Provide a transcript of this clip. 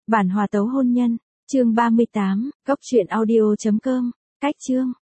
Bản hòa tấu hôn nhân, chương 38, cốc truyện audio.com, cách chương.